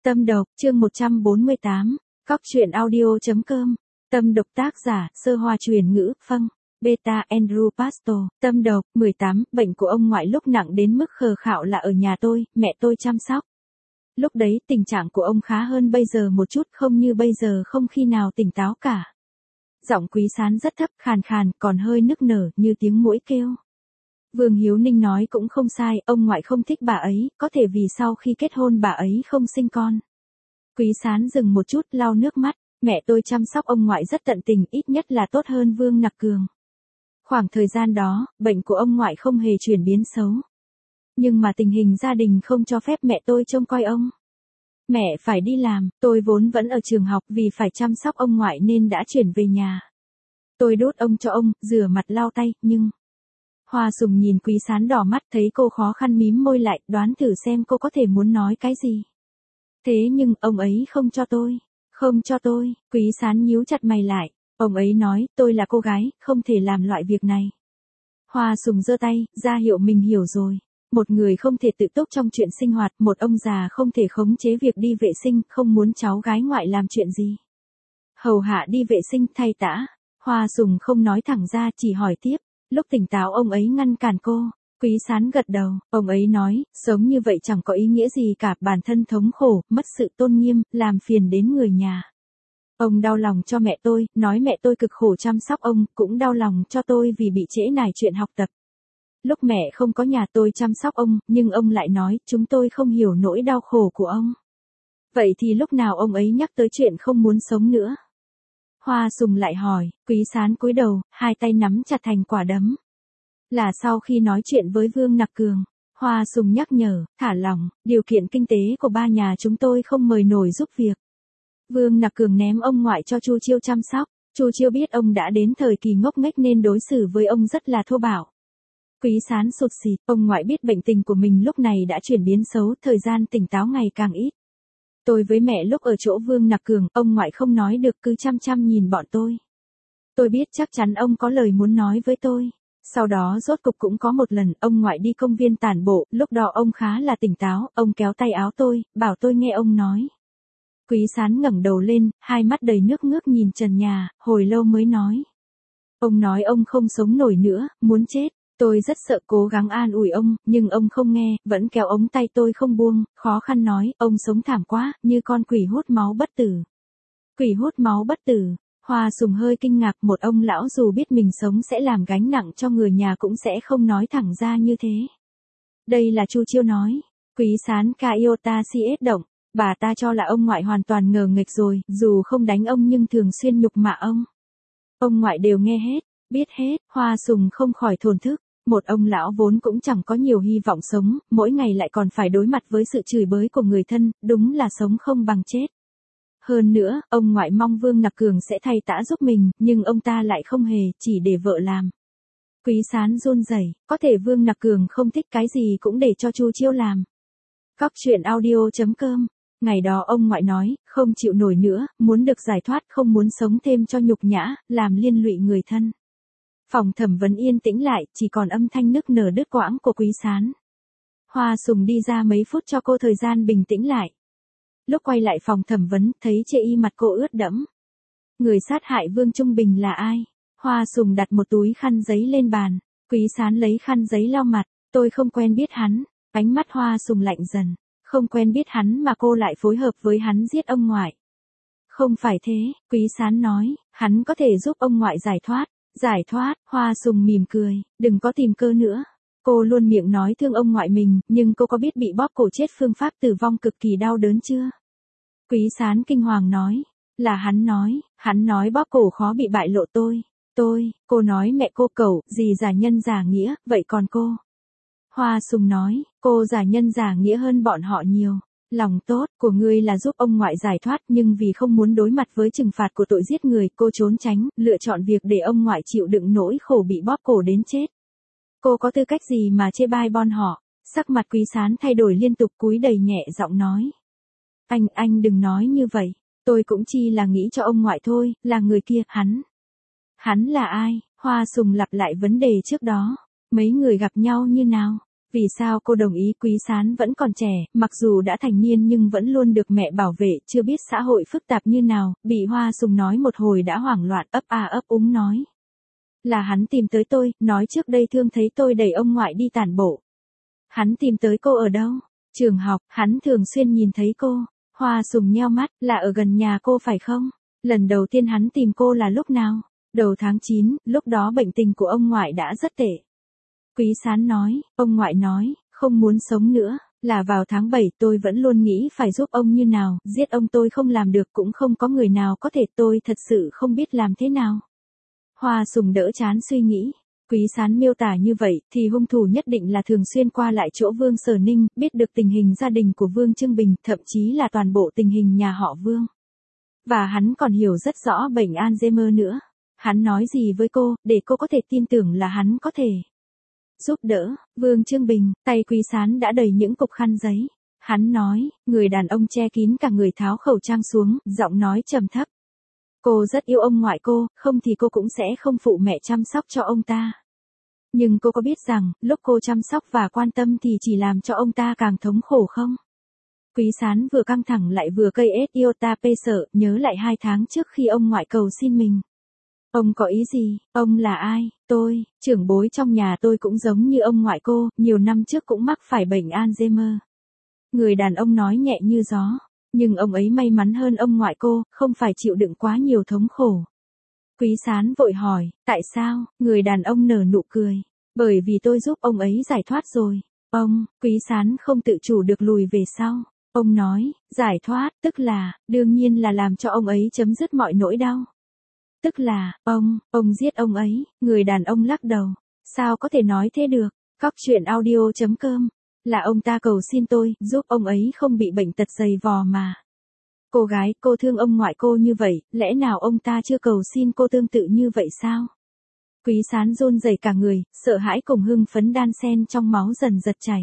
Tâm độc, chương 148, cóc truyện audio.com. Tâm độc tác giả, Sơ Hoa truyền ngữ, Phâng, Beta Andrew Pastor. Tâm độc, 18, bệnh của ông ngoại lúc nặng đến mức khờ khạo là ở nhà tôi, mẹ tôi chăm sóc. Lúc đấy tình trạng của ông khá hơn bây giờ một chút, không như bây giờ không khi nào tỉnh táo cả. Giọng Quý Sán rất thấp, khàn khàn, còn hơi nức nở như tiếng muỗi kêu. Vương Hiếu Ninh nói cũng không sai, ông ngoại không thích bà ấy, có thể vì sau khi kết hôn bà ấy không sinh con. Quý Sán dừng một chút, lau nước mắt, mẹ tôi chăm sóc ông ngoại rất tận tình, ít nhất là tốt hơn Vương Nặc Cường. Khoảng thời gian đó, bệnh của ông ngoại không hề chuyển biến xấu. Nhưng mà tình hình gia đình không cho phép mẹ tôi trông coi ông. Mẹ phải đi làm, tôi vốn vẫn ở trường học vì phải chăm sóc ông ngoại nên đã chuyển về nhà. Tôi đốt ông cho ông, rửa mặt lau tay, nhưng... Hoa Sùng nhìn Quý Sán đỏ mắt, thấy cô khó khăn mím môi lại, đoán thử xem cô có thể muốn nói cái gì. Thế nhưng, ông ấy không cho tôi. Không cho tôi, Quý Sán nhíu chặt mày lại. Ông ấy nói, tôi là cô gái, không thể làm loại việc này. Hoa Sùng giơ tay, ra hiệu mình hiểu rồi. Một người không thể tự túc trong chuyện sinh hoạt, một ông già không thể khống chế việc đi vệ sinh, không muốn cháu gái ngoại làm chuyện gì. Hầu hạ đi vệ sinh, thay tã. Hoa Sùng không nói thẳng ra, chỉ hỏi tiếp. Lúc tỉnh táo ông ấy ngăn cản cô. Quý Sán gật đầu, ông ấy nói, sống như vậy chẳng có ý nghĩa gì cả, bản thân thống khổ, mất sự tôn nghiêm, làm phiền đến người nhà. Ông đau lòng cho mẹ tôi, nói mẹ tôi cực khổ chăm sóc ông, cũng đau lòng cho tôi vì bị trễ nải chuyện học tập. Lúc mẹ không có nhà tôi chăm sóc ông, nhưng ông lại nói, chúng tôi không hiểu nỗi đau khổ của ông. Vậy thì lúc nào ông ấy nhắc tới chuyện không muốn sống nữa? Hoa Sùng lại hỏi, Quý Sán cúi đầu, hai tay nắm chặt thành quả đấm. Là sau khi nói chuyện với Vương Nặc Cường, Hoa Sùng nhắc nhở, thả lỏng, điều kiện kinh tế của ba nhà chúng tôi không mời nổi giúp việc. Vương Nặc Cường ném ông ngoại cho Chu Chiêu chăm sóc, Chu Chiêu biết ông đã đến thời kỳ ngốc nghếch nên đối xử với ông rất là thô bạo. Quý Sán sụt sịt, ông ngoại biết bệnh tình của mình lúc này đã chuyển biến xấu, thời gian tỉnh táo ngày càng ít. Tôi với mẹ lúc ở chỗ Vương Nặc Cường, ông ngoại không nói được cứ chăm chăm nhìn bọn tôi. Tôi biết chắc chắn ông có lời muốn nói với tôi. Sau đó rốt cục cũng có một lần, ông ngoại đi công viên tản bộ, lúc đó ông khá là tỉnh táo, ông kéo tay áo tôi, bảo tôi nghe ông nói. Quý Sán ngẩng đầu lên, hai mắt đầy nước ngước nhìn trần nhà, hồi lâu mới nói. Ông nói ông không sống nổi nữa, muốn chết. Tôi rất sợ, cố gắng an ủi ông, nhưng ông không nghe, vẫn kéo ống tay tôi không buông, khó khăn nói, ông sống thảm quá, như con quỷ hút máu bất tử. Quỷ hút máu bất tử. Hoa Sùng hơi kinh ngạc, một ông lão dù biết mình sống sẽ làm gánh nặng cho người nhà cũng sẽ không nói thẳng ra như thế. Đây là Chu Chiêu nói. Quý Sán Kaiota CS động, bà ta cho là ông ngoại hoàn toàn ngờ nghệch rồi, dù không đánh ông nhưng thường xuyên nhục mạ ông. Ông ngoại đều nghe hết, biết hết, Hoa Sùng không khỏi thổn thức. Một ông lão vốn cũng chẳng có nhiều hy vọng sống, mỗi ngày lại còn phải đối mặt với sự chửi bới của người thân, đúng là sống không bằng chết. Hơn nữa, ông ngoại mong Vương Nặc Cường sẽ thay tã giúp mình, nhưng ông ta lại không hề, chỉ để vợ làm. Quý Sán run rẩy, có thể Vương Nặc Cường không thích cái gì cũng để cho Chu Chiêu làm. Cóc truyện audio.com. Ngày đó ông ngoại nói, không chịu nổi nữa, muốn được giải thoát, không muốn sống thêm cho nhục nhã, làm liên lụy người thân. Phòng thẩm vấn yên tĩnh lại, chỉ còn âm thanh nức nở đứt quãng của Quý Sán. Hoa Sùng đi ra mấy phút cho cô thời gian bình tĩnh lại. Lúc quay lại phòng thẩm vấn, thấy chê y mặt cô ướt đẫm. Người sát hại Vương Trung Bình là ai? Hoa Sùng đặt một túi khăn giấy lên bàn. Quý Sán lấy khăn giấy lau mặt. Tôi không quen biết hắn. Ánh mắt Hoa Sùng lạnh dần. Không quen biết hắn mà cô lại phối hợp với hắn giết ông ngoại. Không phải thế, Quý Sán nói, hắn có thể giúp ông ngoại giải thoát. Giải thoát, Hoa Sùng mỉm cười, đừng có tìm cơ nữa. Cô luôn miệng nói thương ông ngoại mình, nhưng cô có biết bị bóp cổ chết phương pháp tử vong cực kỳ đau đớn chưa? Quý Sán kinh hoàng nói, là hắn nói bóp cổ khó bị bại lộ cô nói mẹ cô cẩu, gì giả nhân giả nghĩa, vậy còn cô? Hoa Sùng nói, cô giả nhân giả nghĩa hơn bọn họ nhiều. Lòng tốt của ngươi là giúp ông ngoại giải thoát, nhưng vì không muốn đối mặt với trừng phạt của tội giết người, cô trốn tránh, lựa chọn việc để ông ngoại chịu đựng nỗi khổ bị bóp cổ đến chết. Cô có tư cách gì mà chê bai bọn họ? Sắc mặt Quý Sán thay đổi liên tục, cúi đầy nhẹ giọng nói. Anh đừng nói như vậy, tôi cũng chỉ là nghĩ cho ông ngoại thôi, là người kia, hắn là ai? Hoa Sùng lặp lại vấn đề trước đó, mấy người gặp nhau như nào? Vì sao cô đồng ý? Quý Sán vẫn còn trẻ, mặc dù đã thành niên nhưng vẫn luôn được mẹ bảo vệ, chưa biết xã hội phức tạp như nào, bị Hoa Sùng nói một hồi đã hoảng loạn, ấp a ấp úng nói. Là hắn tìm tới tôi, nói trước đây thương thấy tôi đẩy ông ngoại đi tản bộ. Hắn tìm tới cô ở đâu? Trường học, hắn thường xuyên nhìn thấy cô. Hoa Sùng nheo mắt, là ở gần nhà cô phải không? Lần đầu tiên hắn tìm cô là lúc nào? Đầu tháng 9, lúc đó bệnh tình của ông ngoại đã rất tệ. Quý Sán nói, ông ngoại nói, không muốn sống nữa, là vào tháng 7 tôi vẫn luôn nghĩ phải giúp ông như nào, giết ông tôi không làm được cũng không có người nào có thể, tôi thật sự không biết làm thế nào. Hoa Sùng đỡ chán suy nghĩ. Quý Sán miêu tả như vậy thì hung thủ nhất định là thường xuyên qua lại chỗ Vương Sở Ninh, biết được tình hình gia đình của Vương Trưng Bình, thậm chí là toàn bộ tình hình nhà họ Vương. Và hắn còn hiểu rất rõ bệnh Alzheimer nữa. Hắn nói gì với cô, để cô có thể tin tưởng là hắn có thể giúp đỡ. Vương Trương Bình, tay Quý Sán đã đầy những cục khăn giấy. Hắn nói, người đàn ông che kín cả người tháo khẩu trang xuống, giọng nói trầm thấp. Cô rất yêu ông ngoại cô, không thì cô cũng sẽ không phụ mẹ chăm sóc cho ông ta. Nhưng cô có biết rằng, lúc cô chăm sóc và quan tâm thì chỉ làm cho ông ta càng thống khổ không? Quý Sán vừa căng thẳng lại vừa cây iota pê sợ, nhớ lại 2 tháng trước khi ông ngoại cầu xin mình. Ông có ý gì? Ông là ai? Tôi, trưởng bối trong nhà tôi cũng giống như ông ngoại cô, nhiều năm trước cũng mắc phải bệnh Alzheimer. Người đàn ông nói nhẹ như gió. Nhưng ông ấy may mắn hơn ông ngoại cô, không phải chịu đựng quá nhiều thống khổ. Quý Sán vội hỏi, tại sao? Người đàn ông nở nụ cười. Bởi vì tôi giúp ông ấy giải thoát rồi. Ông, Quý Sán không tự chủ được lùi về sau. Ông nói, giải thoát, tức là, đương nhiên là làm cho ông ấy chấm dứt mọi nỗi đau. Tức là, ông giết ông ấy. Người đàn ông lắc đầu. Sao có thể nói thế được? Cóc truyện audio.com. Là ông ta cầu xin tôi, giúp ông ấy không bị bệnh tật dày vò mà. Cô gái, cô thương ông ngoại cô như vậy, lẽ nào ông ta chưa cầu xin cô tương tự như vậy sao? Quý Sán run rẩy cả người, sợ hãi cùng hưng phấn đan xen trong máu dần giật chảy.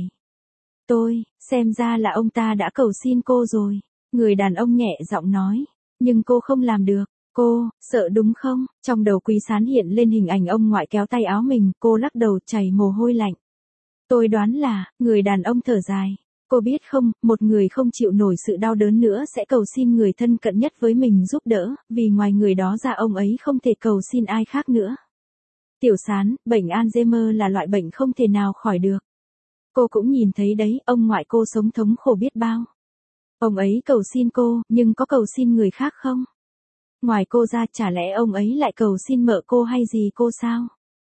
Xem ra là ông ta đã cầu xin cô rồi. Người đàn ông nhẹ giọng nói. Nhưng cô không làm được. Cô, sợ đúng không? Trong đầu Quý Sán hiện lên hình ảnh ông ngoại kéo tay áo mình, cô lắc đầu chảy mồ hôi lạnh. Tôi đoán là, người đàn ông thở dài. Cô biết không, một người không chịu nổi sự đau đớn nữa sẽ cầu xin người thân cận nhất với mình giúp đỡ, vì ngoài người đó ra ông ấy không thể cầu xin ai khác nữa. Tiểu Sán, bệnh Alzheimer là loại bệnh không thể nào khỏi được. Cô cũng nhìn thấy đấy, ông ngoại cô sống thống khổ biết bao. Ông ấy cầu xin cô, nhưng có cầu xin người khác không? Ngoài cô ra, chả lẽ ông ấy lại cầu xin mợ cô hay gì cô sao?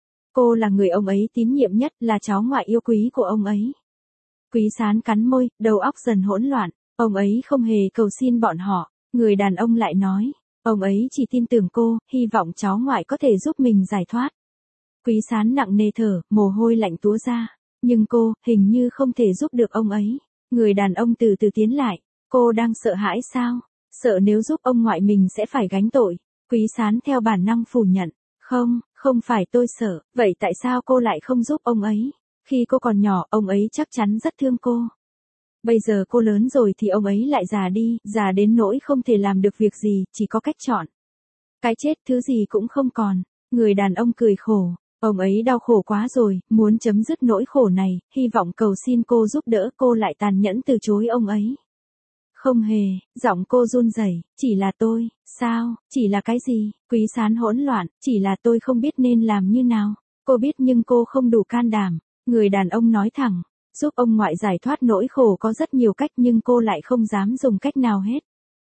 Cô là người ông ấy tín nhiệm nhất, là cháu ngoại yêu quý của ông ấy. Quý Sán cắn môi, đầu óc dần hỗn loạn. Ông ấy không hề cầu xin bọn họ. Người đàn ông lại nói. Ông ấy chỉ tin tưởng cô, hy vọng cháu ngoại có thể giúp mình giải thoát. Quý Sán nặng nề thở, mồ hôi lạnh túa ra. Nhưng cô, hình như không thể giúp được ông ấy. Người đàn ông từ từ tiến lại. Cô đang sợ hãi sao? Sợ nếu giúp ông ngoại mình sẽ phải gánh tội. Quý Sán theo bản năng phủ nhận. Không phải tôi sợ, vậy tại sao cô lại không giúp ông ấy? Khi cô còn nhỏ, ông ấy chắc chắn rất thương cô. Bây giờ cô lớn rồi thì ông ấy lại già đi, già đến nỗi không thể làm được việc gì, chỉ có cách chọn. Cái chết, thứ gì cũng không còn. Người đàn ông cười khổ. Ông ấy đau khổ quá rồi, muốn chấm dứt nỗi khổ này, hy vọng cầu xin cô giúp đỡ, cô lại tàn nhẫn từ chối ông ấy. Không hề, giọng cô run rẩy, chỉ là tôi, sao, chỉ là cái gì? Quý Sán hỗn loạn, chỉ là tôi không biết nên làm như nào. Cô biết nhưng cô không đủ can đảm. Người đàn ông nói thẳng, giúp ông ngoại giải thoát nỗi khổ có rất nhiều cách nhưng cô lại không dám dùng cách nào hết.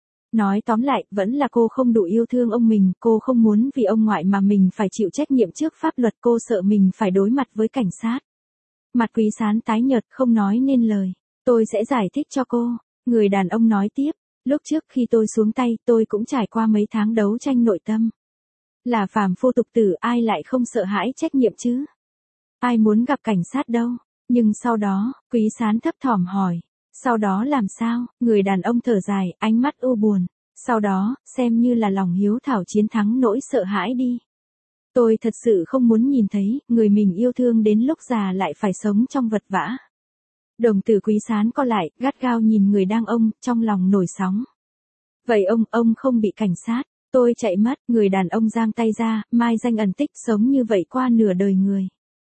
Nói tóm lại, vẫn là cô không đủ yêu thương ông mình, cô không muốn vì ông ngoại mà mình phải chịu trách nhiệm trước pháp luật, cô sợ mình phải đối mặt với cảnh sát. Mặt Quý Sán tái nhợt không nói nên lời. Tôi sẽ giải thích cho cô. Người đàn ông nói tiếp, lúc trước khi tôi xuống tay, tôi cũng trải qua mấy tháng đấu tranh nội tâm. Là phàm phu tục tử, ai lại không sợ hãi trách nhiệm chứ? Ai muốn gặp cảnh sát đâu? Nhưng sau đó, Quý Sán thấp thỏm hỏi. Sau đó làm sao? Người đàn ông thở dài, ánh mắt u buồn. Sau đó, xem như là lòng hiếu thảo chiến thắng nỗi sợ hãi đi. Tôi thật sự không muốn nhìn thấy, người mình yêu thương đến lúc già lại phải sống trong vật vã. Đồng tử Quý Sán co lại, gắt gao nhìn người đang trong lòng nổi sóng. Vậy ông không bị cảnh sát, tôi chạy mất, người đàn ông giang tay ra, mai danh ẩn tích, sống như vậy qua nửa đời người.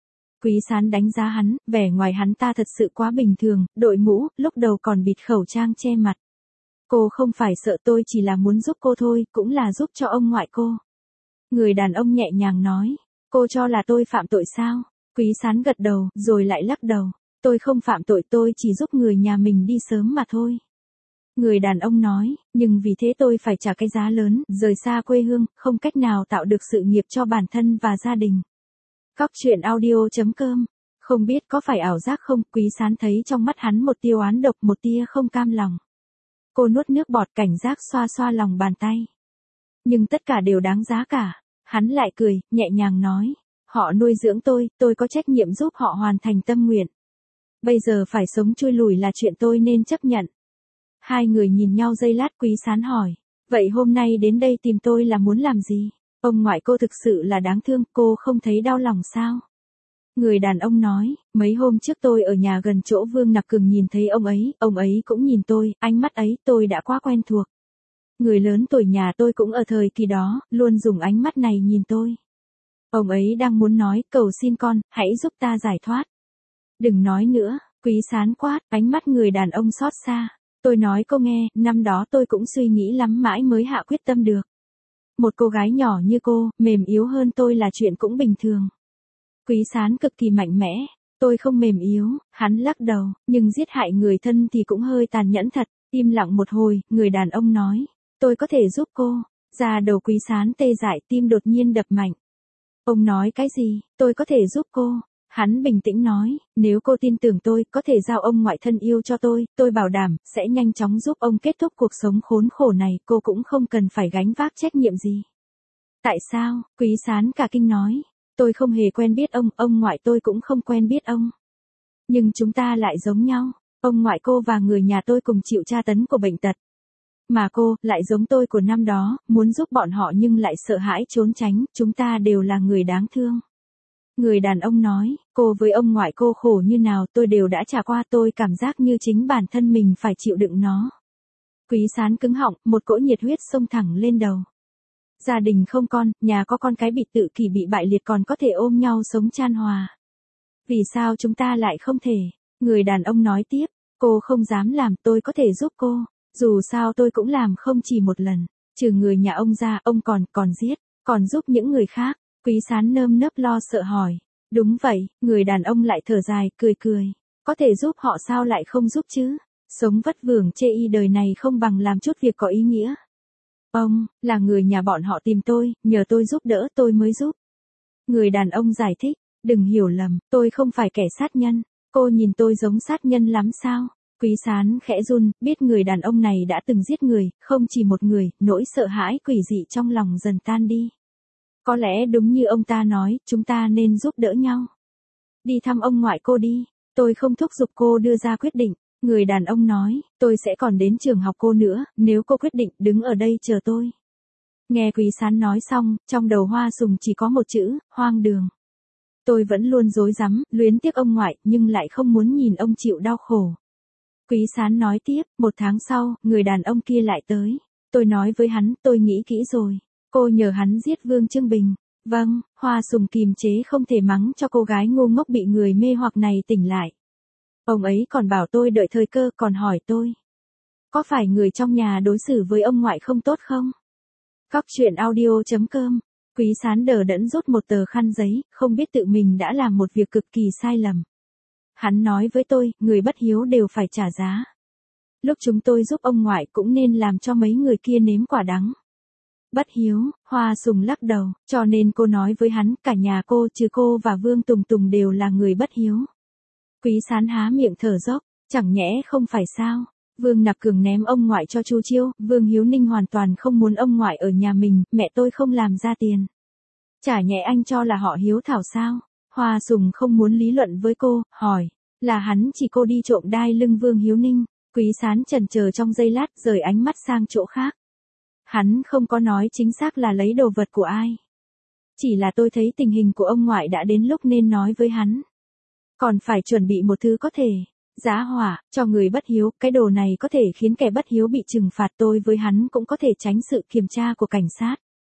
Quý Sán đánh giá hắn, vẻ ngoài hắn ta thật sự quá bình thường, đội mũ, lúc đầu còn bịt khẩu trang che mặt. Cô không phải sợ tôi, chỉ là muốn giúp cô thôi, cũng là giúp cho ông ngoại cô. Người đàn ông nhẹ nhàng nói, cô cho là tôi phạm tội sao? Quý Sán gật đầu, rồi lại lắc đầu. Tôi không phạm tội, tôi chỉ giúp người nhà mình đi sớm mà thôi. Người đàn ông nói, nhưng vì thế tôi phải trả cái giá lớn, rời xa quê hương, không cách nào tạo được sự nghiệp cho bản thân và gia đình. Cóc truyện audio.com. Không biết có phải ảo giác không, Quý Sán thấy trong mắt hắn một tia oán độc, một tia không cam lòng. Cô nuốt nước bọt, cảnh giác xoa xoa lòng bàn tay. Nhưng tất cả đều đáng giá cả. Hắn lại cười, nhẹ nhàng nói, họ nuôi dưỡng tôi có trách nhiệm giúp họ hoàn thành tâm nguyện. Bây giờ phải sống chui lủi là chuyện tôi nên chấp nhận. Hai người nhìn nhau giây lát, Quý Sán hỏi, vậy hôm nay đến đây tìm tôi là muốn làm gì? Ông ngoại cô thực sự là đáng thương, cô không thấy đau lòng sao? Người đàn ông nói, mấy hôm trước tôi ở nhà gần chỗ Vương Nặc Cường nhìn thấy ông ấy cũng nhìn tôi, ánh mắt ấy tôi đã quá quen thuộc. Người lớn tuổi nhà tôi cũng ở thời kỳ đó, luôn dùng ánh mắt này nhìn tôi. Ông ấy đang muốn nói, cầu xin con, hãy giúp ta giải thoát. Đừng nói nữa, Quý Sán quát, ánh mắt người đàn ông xót xa. Tôi nói cô nghe, năm đó tôi cũng suy nghĩ lắm mãi mới hạ quyết tâm được. Một cô gái nhỏ như cô, mềm yếu hơn tôi là chuyện cũng bình thường. Quý Sán cực kỳ mạnh mẽ, tôi không mềm yếu, hắn lắc đầu, nhưng giết hại người thân thì cũng hơi tàn nhẫn thật. Im lặng một hồi, người đàn ông nói, tôi có thể giúp cô. Da đầu Quý Sán tê dại, tim đột nhiên đập mạnh. Ông nói cái gì, tôi có thể giúp cô. Hắn bình tĩnh nói, nếu cô tin tưởng tôi, có thể giao ông ngoại thân yêu cho tôi bảo đảm, sẽ nhanh chóng giúp ông kết thúc cuộc sống khốn khổ này, cô cũng không cần phải gánh vác trách nhiệm gì. Tại sao? Quý Sán cả kinh nói, tôi không hề quen biết ông ngoại tôi cũng không quen biết ông. Nhưng chúng ta lại giống nhau, ông ngoại cô và người nhà tôi cùng chịu tra tấn của bệnh tật. Mà cô, lại giống tôi của năm đó, muốn giúp bọn họ nhưng lại sợ hãi trốn tránh, chúng ta đều là người đáng thương. Người đàn ông nói, cô với ông ngoại cô khổ như nào tôi đều đã trải qua, tôi cảm giác như chính bản thân mình phải chịu đựng nó. Quý Sán cứng họng, một cỗ nhiệt huyết xông thẳng lên đầu. Gia đình không con, nhà có con cái bị tự kỷ bị bại liệt còn có thể ôm nhau sống chan hòa. Vì sao chúng ta lại không thể? Người đàn ông nói tiếp, cô không dám làm, tôi có thể giúp cô. Dù sao tôi cũng làm không chỉ một lần. Trừ người nhà ông ra, ông còn giết, còn giúp những người khác. Quý Sán nơm nớp lo sợ hỏi. Đúng vậy, người đàn ông lại thở dài, cười. Có thể giúp họ sao lại không giúp chứ? Sống vất vưởng chê y đời này không bằng làm chút việc có ý nghĩa. Ông, là người nhà bọn họ tìm tôi, nhờ tôi giúp đỡ tôi mới giúp. Người đàn ông giải thích, đừng hiểu lầm, tôi không phải kẻ sát nhân. Cô nhìn tôi giống sát nhân lắm sao? Quý Sán khẽ run, biết người đàn ông này đã từng giết người, không chỉ một người, nỗi sợ hãi quỷ dị trong lòng dần tan đi. Có lẽ đúng như ông ta nói, chúng ta nên giúp đỡ nhau. Đi thăm ông ngoại cô đi, tôi không thúc giục cô đưa ra quyết định. Người đàn ông nói, tôi sẽ còn đến trường học cô nữa, nếu cô quyết định, đứng ở đây chờ tôi. Nghe Quý Sán nói xong, trong đầu Hoa Sùng chỉ có một chữ, hoang đường. Tôi vẫn luôn rối rắm, luyến tiếc ông ngoại, nhưng lại không muốn nhìn ông chịu đau khổ. Quý Sán nói tiếp, 1 tháng sau, người đàn ông kia lại tới. Tôi nói với hắn, tôi nghĩ kỹ rồi. Cô nhờ hắn giết Vương Trương Bình. Vâng, Hoa Sùng kìm chế không thể mắng cho cô gái ngu ngốc bị người mê hoặc này tỉnh lại. Ông ấy còn bảo tôi đợi thời cơ, còn hỏi tôi. Có phải người trong nhà đối xử với ông ngoại không tốt không? Cóc truyện audio.com. Quý Sán đờ đẫn rút một tờ khăn giấy, không biết tự mình đã làm một việc cực kỳ sai lầm. Hắn nói với tôi, người bất hiếu đều phải trả giá. Lúc chúng tôi giúp ông ngoại cũng nên làm cho mấy người kia nếm quả đắng. Bất hiếu, Hoa Sùng lắc đầu, cho nên cô nói với hắn, cả nhà cô trừ cô và Vương Tùng Tùng đều là người bất hiếu. Quý Sán há miệng thở dốc, chẳng nhẽ không phải sao? Vương Nặc Cường ném ông ngoại cho Chu Chiêu, Vương Hiếu Ninh hoàn toàn không muốn ông ngoại ở nhà mình, mẹ tôi không làm ra tiền. Chả nhẽ anh cho là họ hiếu thảo sao? Hoa Sùng không muốn lý luận với cô, hỏi, là hắn chỉ cô đi trộm đai lưng Vương Hiếu Ninh. Quý Sán chần chờ trong giây lát, rời ánh mắt sang chỗ khác. Hắn không có nói chính xác là lấy đồ vật của ai. Chỉ là tôi thấy tình hình của ông ngoại đã đến lúc nên nói với hắn. Còn phải chuẩn bị một thứ có thể giá hỏa cho người bất hiếu, cái đồ này có thể khiến kẻ bất hiếu bị trừng phạt, tôi với hắn cũng có thể tránh sự kiểm tra của cảnh sát.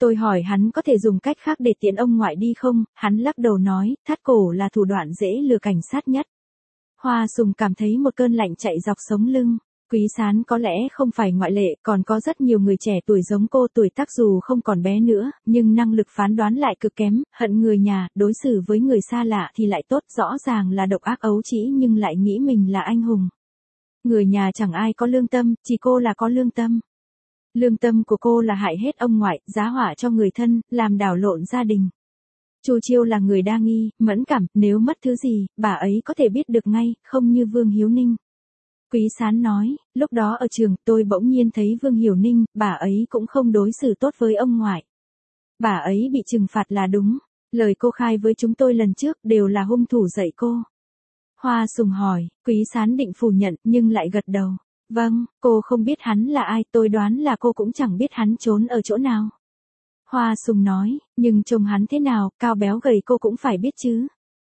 Tôi hỏi hắn có thể dùng cách khác để tiễn ông ngoại đi không, hắn lắc đầu nói, thắt cổ là thủ đoạn dễ lừa cảnh sát nhất. Hoa Sùng cảm thấy một cơn lạnh chạy dọc sống lưng. Quý Sán có lẽ không phải ngoại lệ, còn có rất nhiều người trẻ tuổi giống cô, tuổi tác dù không còn bé nữa, nhưng năng lực phán đoán lại cực kém, hận người nhà, đối xử với người xa lạ thì lại tốt, rõ ràng là độc ác ấu trĩ nhưng lại nghĩ mình là anh hùng. Người nhà chẳng ai có lương tâm, chỉ cô là có lương tâm. Lương tâm của cô là hại hết ông ngoại, giá họa cho người thân, làm đảo lộn gia đình. Chu Chiêu là người đa nghi, mẫn cảm, nếu mất thứ gì, bà ấy có thể biết được ngay, không như Vương Hiếu Ninh. Quý Sán nói, lúc đó ở trường, tôi bỗng nhiên thấy Vương Hiểu Ninh, bà ấy cũng không đối xử tốt với ông ngoại. Bà ấy bị trừng phạt là đúng, lời cô khai với chúng tôi lần trước đều là hung thủ dạy cô. Hoa Sùng hỏi, Quý Sán định phủ nhận nhưng lại gật đầu. Vâng, cô không biết hắn là ai, tôi đoán là cô cũng chẳng biết hắn trốn ở chỗ nào. Hoa Sùng nói, nhưng trông hắn thế nào, cao béo gầy cô cũng phải biết chứ.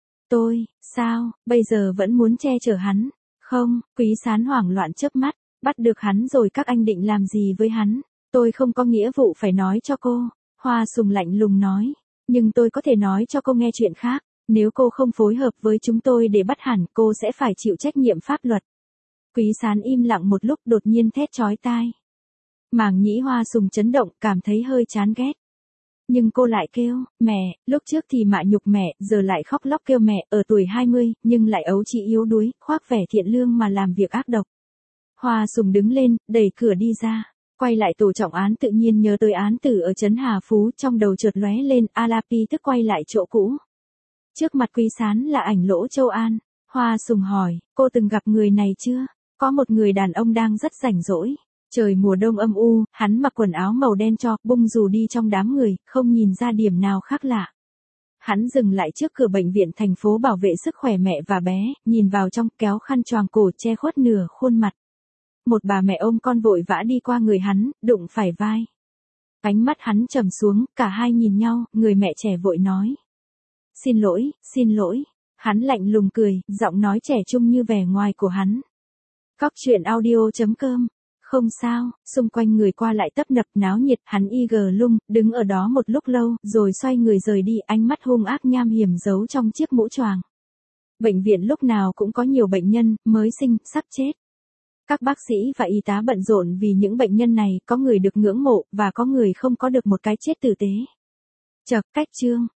Sao, bây giờ vẫn muốn che chở hắn? Không, Quý Sán hoảng loạn chớp mắt, bắt được hắn rồi các anh định làm gì với hắn? Tôi không có nghĩa vụ phải nói cho cô. Hoa Sùng lạnh lùng nói, nhưng tôi có thể nói cho cô nghe chuyện khác. Nếu cô không phối hợp với chúng tôi để bắt hẳn, cô sẽ phải chịu trách nhiệm pháp luật. Quý Sán im lặng một lúc đột nhiên thét chói tai. Màng nhĩ Hoa Sùng chấn động, cảm thấy hơi chán ghét. Nhưng cô lại kêu, mẹ, lúc trước thì mạ nhục mẹ, giờ lại khóc lóc kêu mẹ, ở tuổi 20, nhưng lại ấu trĩ yếu đuối, khoác vẻ thiện lương mà làm việc ác độc. Hoa Sùng đứng lên, đẩy cửa đi ra, quay lại tổ trọng án tự nhiên nhớ tới án tử ở trấn Hà Phú, trong đầu chợt lóe lên, Alapi tức quay lại chỗ cũ. Trước mặt Quý Sán là ảnh Lỗ Châu An. Hoa Sùng hỏi, cô từng gặp người này chưa? Có một người đàn ông đang rất rảnh rỗi. Trời mùa đông âm u, hắn mặc quần áo màu đen cho, bung dù đi trong đám người, không nhìn ra điểm nào khác lạ. Hắn dừng lại trước cửa bệnh viện thành phố bảo vệ sức khỏe mẹ và bé, nhìn vào trong, kéo khăn choàng cổ che khuất nửa khuôn mặt. Một bà mẹ ôm con vội vã đi qua người hắn, đụng phải vai. Ánh mắt hắn trầm xuống, cả hai nhìn nhau, người mẹ trẻ vội nói. Xin lỗi. Hắn lạnh lùng cười, giọng nói trẻ trung như vẻ ngoài của hắn. Cóc truyện audio.com. Không sao, xung quanh người qua lại tấp nập náo nhiệt, hắn lung, đứng ở đó một lúc lâu, rồi xoay người rời đi, ánh mắt hung ác nham hiểm giấu trong chiếc mũ choàng. Bệnh viện lúc nào cũng có nhiều bệnh nhân, mới sinh, sắp chết. Các bác sĩ và y tá bận rộn vì những bệnh nhân này, có người được ngưỡng mộ, và có người không có được một cái chết tử tế. Chậc, cách chương.